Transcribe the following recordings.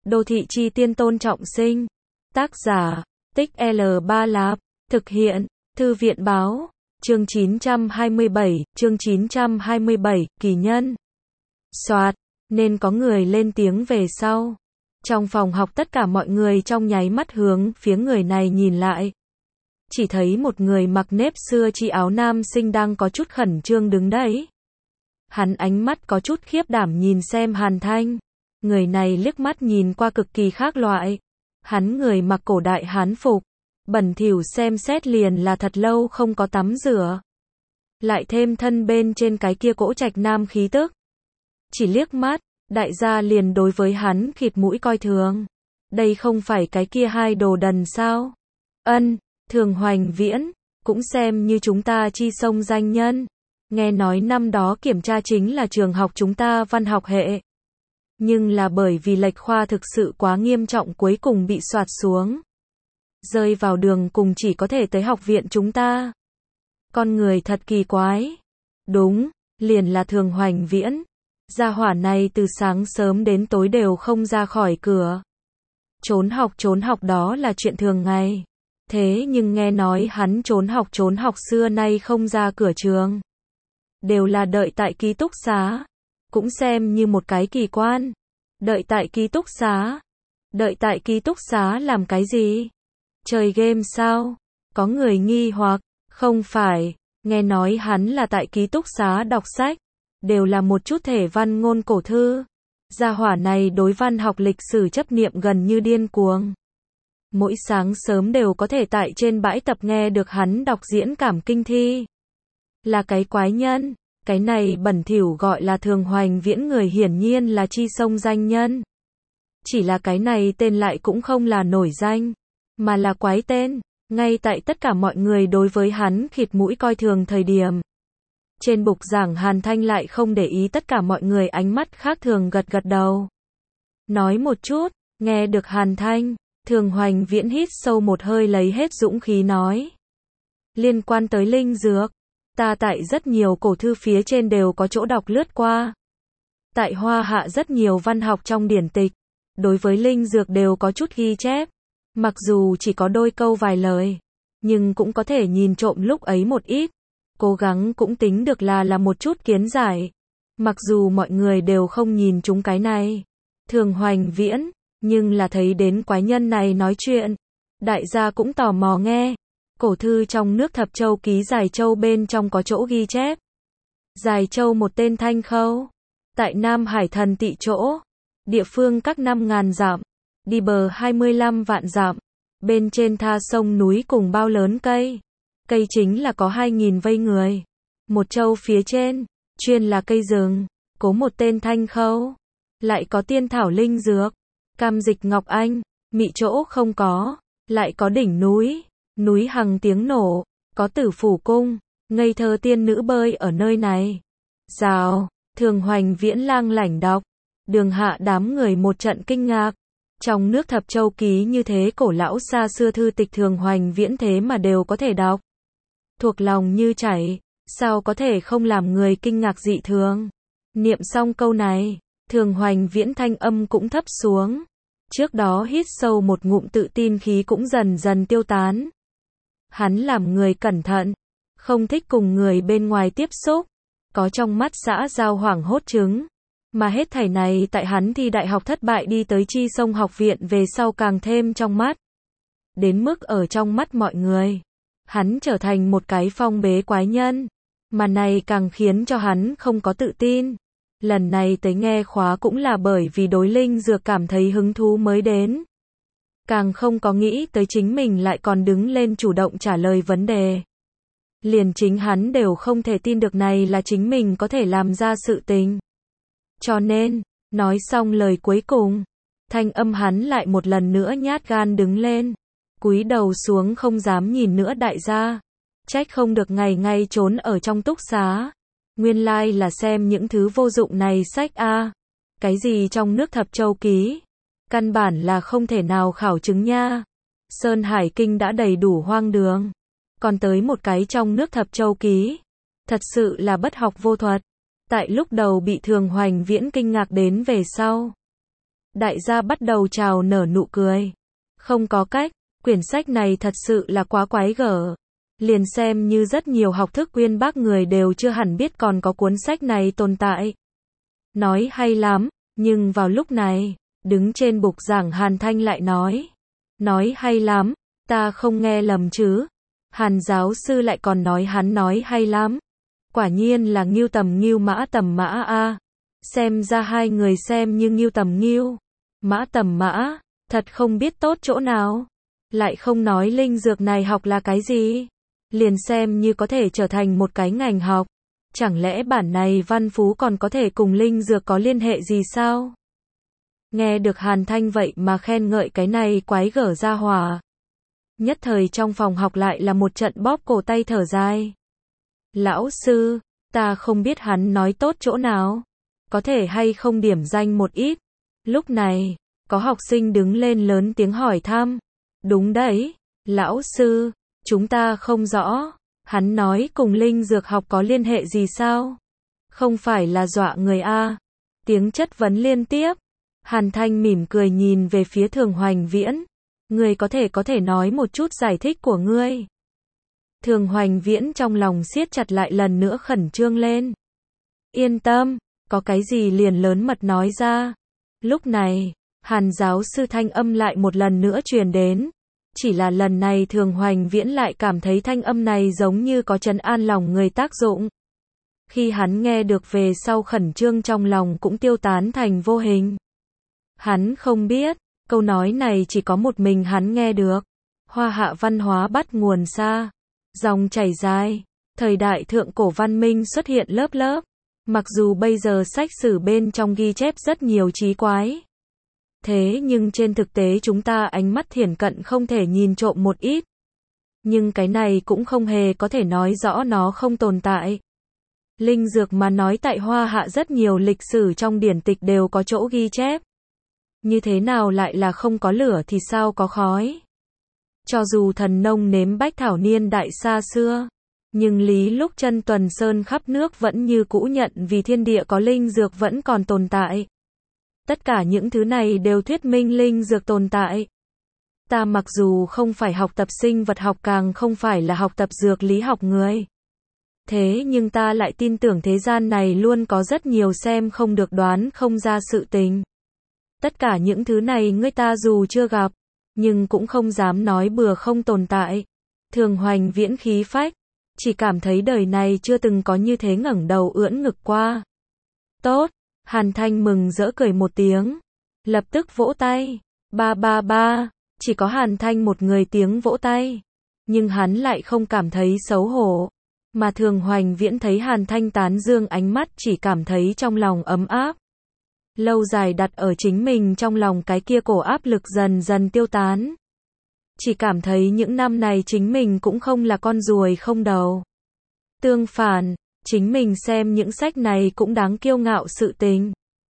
Đô thị chi tiên Tôn Trọng Sinh. Tác giả, Tích L3 Lạp. Thực hiện, Thư viện báo. Chương 927, kỳ nhân. Soạt, nên có người lên tiếng về sau. Trong phòng học tất cả mọi người trong nháy mắt hướng phía người này nhìn lại. Chỉ thấy một người mặc nếp xưa chi áo nam sinh đang có chút khẩn trương đứng đấy. Hắn ánh mắt có chút khiếp đảm nhìn xem Hàn Thanh. Người này liếc mắt nhìn qua cực kỳ khác loại. Hắn người mặc cổ đại Hán phục. Bẩn thỉu xem xét liền là thật lâu không có tắm rửa. Lại thêm thân bên trên cái kia cỗ trạch nam khí tức. Chỉ liếc mắt, đại gia liền đối với hắn khịt mũi coi thường. Đây không phải cái kia hai đồ đần sao? Thường Hoành Viễn, cũng xem như chúng ta chi sông danh nhân. Nghe nói năm đó kiểm tra chính là trường học chúng ta văn học hệ. Nhưng là bởi vì lệch khoa thực sự quá nghiêm trọng cuối cùng bị soạt xuống. Rơi vào đường cùng chỉ có thể tới học viện chúng ta. Con người thật kỳ quái. Đúng, liền là Thường Hoành Viễn. Gia hỏa này từ sáng sớm đến tối đều không ra khỏi cửa. Trốn học đó là chuyện thường ngày. Thế nhưng nghe nói hắn trốn học xưa nay không ra cửa trường. Đều là đợi tại ký túc xá. Cũng xem như một cái kỳ quan. Đợi tại ký túc xá. Đợi tại ký túc xá làm cái gì? Chơi game sao? Có người nghi hoặc, không phải, nghe nói hắn là tại ký túc xá đọc sách. Đều là một chút thể văn ngôn cổ thư. Gia hỏa này đối văn học lịch sử chấp niệm gần như điên cuồng. Mỗi sáng sớm đều có thể tại trên bãi tập nghe được hắn đọc diễn cảm kinh thi. Là cái quái nhân, cái này bẩn thỉu gọi là Thường Hoành Viễn người hiển nhiên là chi sông danh nhân. Chỉ là cái này tên lại cũng không là nổi danh, mà là quái tên, ngay tại tất cả mọi người đối với hắn khịt mũi coi thường thời điểm. Trên bục giảng Hàn Thanh lại không để ý tất cả mọi người ánh mắt khác thường gật gật đầu. Nói một chút, nghe được Hàn Thanh, Thường Hoành Viễn hít sâu một hơi lấy hết dũng khí nói. Liên quan tới linh dược, ta tại rất nhiều cổ thư phía trên đều có chỗ đọc lướt qua. Tại Hoa Hạ rất nhiều văn học trong điển tịch, đối với linh dược đều có chút ghi chép. Mặc dù chỉ có đôi câu vài lời, nhưng cũng có thể nhìn trộm lúc ấy một ít. Cố gắng cũng tính được là một chút kiến giải. Mặc dù mọi người đều không nhìn chúng cái này. Thường Hoành Viễn, nhưng là thấy đến quái nhân này nói chuyện. Đại gia cũng tò mò nghe. Cổ thư trong nước Thập Châu ký Giải Châu bên trong có chỗ ghi chép. Giải Châu một tên thanh khâu. Tại Nam Hải Thần Tị chỗ. Địa phương các 5.000 dặm. Đi bờ 25 vạn dặm. Bên trên tha sông núi cùng bao lớn cây. Cây chính là có 2.000 vây người. Một châu phía trên, chuyên là cây rừng. Có một tên thanh khâu. Lại có tiên thảo linh dược. Cam dịch ngọc anh. Mị chỗ không có. Lại có đỉnh núi. Núi hằng tiếng nổ. Có Tử Phủ cung. Ngây thơ tiên nữ bơi ở nơi này. Rào. Thường Hoành Viễn lang lảnh đọc. Đường hạ đám người một trận kinh ngạc. Trong nước Thập Châu ký như thế cổ lão xa xưa thư tịch Thường Hoành Viễn thế mà đều có thể đọc. Thuộc lòng như chảy, sao có thể không làm người kinh ngạc dị thường. Niệm xong câu này, Thường Hoành Viễn thanh âm cũng thấp xuống. Trước đó hít sâu một ngụm tự tin khí cũng dần dần tiêu tán. Hắn làm người cẩn thận, không thích cùng người bên ngoài tiếp xúc, có trong mắt xã giao hoảng hốt chứng. Mà hết thảy này tại hắn thi đại học thất bại đi tới chi sông học viện về sau càng thêm trong mắt. Đến mức ở trong mắt mọi người, hắn trở thành một cái phong bế quái nhân. Mà này càng khiến cho hắn không có tự tin. Lần này tới nghe khóa cũng là bởi vì đối linh dược cảm thấy hứng thú mới đến. Càng không có nghĩ tới chính mình lại còn đứng lên chủ động trả lời vấn đề. Liền chính hắn đều không thể tin được này là chính mình có thể làm ra sự tình. Cho nên, nói xong lời cuối cùng, thanh âm hắn lại một lần nữa nhát gan đứng lên. Cúi đầu xuống không dám nhìn nữa đại gia. Trách không được ngày ngày trốn ở trong túc xá. Nguyên lai là xem những thứ vô dụng này sách a. Cái gì trong nước Thập Châu ký. Căn bản là không thể nào khảo chứng nha. Sơn Hải Kinh đã đầy đủ hoang đường. Còn tới một cái trong nước Thập Châu ký. Thật sự là bất học vô thuật. Tại lúc đầu bị Thường Hoành Viễn kinh ngạc đến về sau. Đại gia bắt đầu chào nở nụ cười. Không có cách, quyển sách này thật sự là quá quái gở. Liền xem như rất nhiều học thức uyên bác người đều chưa hẳn biết còn có cuốn sách này tồn tại. Nói hay lắm, nhưng vào lúc này, đứng trên bục giảng Hàn Thanh lại nói hay lắm, ta không nghe lầm chứ. Hàn giáo sư lại còn nói hắn nói hay lắm. Quả nhiên là Ngưu tầm mã a. Xem ra hai người xem như Ngưu tầm mã, thật không biết tốt chỗ nào. Lại không nói linh dược này học là cái gì. Liền xem như có thể trở thành một cái ngành học. Chẳng lẽ bản này văn phú còn có thể cùng linh dược có liên hệ gì sao? Nghe được Hàn Thanh vậy mà khen ngợi cái này quái gở ra hỏa. Nhất thời trong phòng học lại là một trận bóp cổ tay thở dài. Lão sư, ta không biết hắn nói tốt chỗ nào. Có thể hay không điểm danh một ít. Lúc này, có học sinh đứng lên lớn tiếng hỏi thăm. Đúng đấy, lão sư, chúng ta không rõ. Hắn nói cùng linh dược học có liên hệ gì sao? Không phải là dọa người a? Tiếng chất vấn liên tiếp. Hàn Thanh mỉm cười nhìn về phía Thường Hoành Viễn. Ngươi có thể nói một chút giải thích của ngươi. Thường Hoành Viễn trong lòng siết chặt lại lần nữa khẩn trương lên. Yên tâm, có cái gì liền lớn mật nói ra. Lúc này, Hàn giáo sư thanh âm lại một lần nữa truyền đến. Chỉ là lần này Thường Hoành Viễn lại cảm thấy thanh âm này giống như có trấn an lòng người tác dụng. Khi hắn nghe được về sau khẩn trương trong lòng cũng tiêu tán thành vô hình. Hắn không biết, câu nói này chỉ có một mình hắn nghe được. Hoa hạ văn hóa bắt nguồn xa, dòng chảy dài, thời đại thượng cổ văn minh xuất hiện lớp lớp. Mặc dù bây giờ sách sử bên trong ghi chép rất nhiều trí quái. Thế nhưng trên thực tế chúng ta ánh mắt thiển cận không thể nhìn trộm một ít. Nhưng cái này cũng không hề có thể nói rõ nó không tồn tại. Linh dược mà nói tại Hoa Hạ rất nhiều lịch sử trong điển tịch đều có chỗ ghi chép. Như thế nào lại là không có lửa thì sao có khói? Cho dù thần nông nếm bách thảo niên đại xa xưa, nhưng lý lúc chân tuần sơn khắp nước vẫn như cũ nhận vì thiên địa có linh dược vẫn còn tồn tại. Tất cả những thứ này đều thuyết minh linh dược tồn tại. Ta mặc dù không phải học tập sinh vật học càng không phải là học tập dược lý học người. Thế nhưng ta lại tin tưởng thế gian này luôn có rất nhiều xem không được đoán không ra sự tình. Tất cả những thứ này người ta dù chưa gặp, nhưng cũng không dám nói bừa không tồn tại. Thường Hoành Viễn khí phách, chỉ cảm thấy đời này chưa từng có như thế ngẩng đầu ưỡn ngực qua. Tốt, Hàn Thanh mừng rỡ cười một tiếng, lập tức vỗ tay. Ba ba ba, chỉ có Hàn Thanh một người tiếng vỗ tay, nhưng hắn lại không cảm thấy xấu hổ, mà Thường Hoành Viễn thấy Hàn Thanh tán dương ánh mắt chỉ cảm thấy trong lòng ấm áp. Lâu dài đặt ở chính mình trong lòng cái kia cổ áp lực dần dần tiêu tán. Chỉ cảm thấy những năm này chính mình cũng không là con ruồi không đầu. Tương phản, chính mình xem những sách này cũng đáng kiêu ngạo sự tình.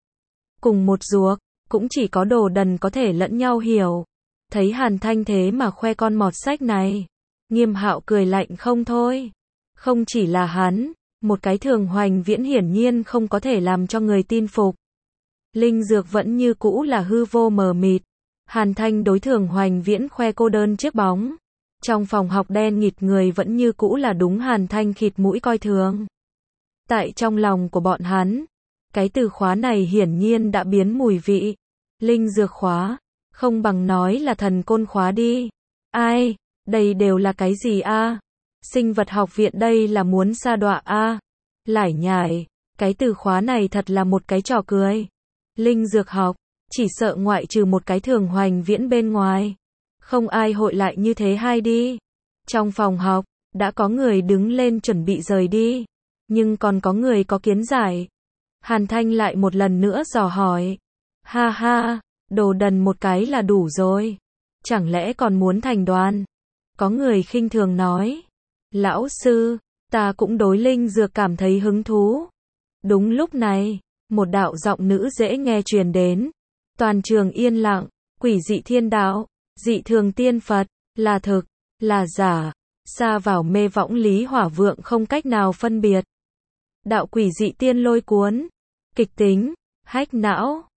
Cùng một ruột, cũng chỉ có đồ đần có thể lẫn nhau hiểu. Thấy Hàn Thanh thế mà khoe con mọt sách này, Nghiêm Hạo cười lạnh không thôi. Không chỉ là hắn, một cái Thường Hoành Viễn hiển nhiên không có thể làm cho người tin phục. Linh dược vẫn như cũ là hư vô mờ mịt. Hàn Thanh đối Thường Hoành Viễn khoe cô đơn chiếc bóng. Trong phòng học đen nghịt người vẫn như cũ là đúng Hàn Thanh khịt mũi coi thường. Tại trong lòng của bọn hắn, cái từ khóa này hiển nhiên đã biến mùi vị. Linh dược khóa, không bằng nói là thần côn khóa đi. Ai, đây đều là cái gì a? Sinh vật học viện đây là muốn sa đọa a? Lải nhải, cái từ khóa này thật là một cái trò cười. Linh dược học, chỉ sợ ngoại trừ một cái Thường Hoành Viễn bên ngoài, không ai hội lại như thế hay đi. Trong phòng học, đã có người đứng lên chuẩn bị rời đi, nhưng còn có người có kiến giải. Hàn Thanh lại một lần nữa dò hỏi. Ha ha, đồ đần một cái là đủ rồi. Chẳng lẽ còn muốn thành đoàn? Có người khinh thường nói. Lão sư, ta cũng đối linh dược cảm thấy hứng thú. Đúng lúc này, một đạo giọng nữ dễ nghe truyền đến. Toàn trường yên lặng, quỷ dị thiên đạo, dị thường tiên Phật, là thực, là giả, xa vào mê võng lý hỏa vượng không cách nào phân biệt. Đạo quỷ dị tiên lôi cuốn, kịch tính, hách não.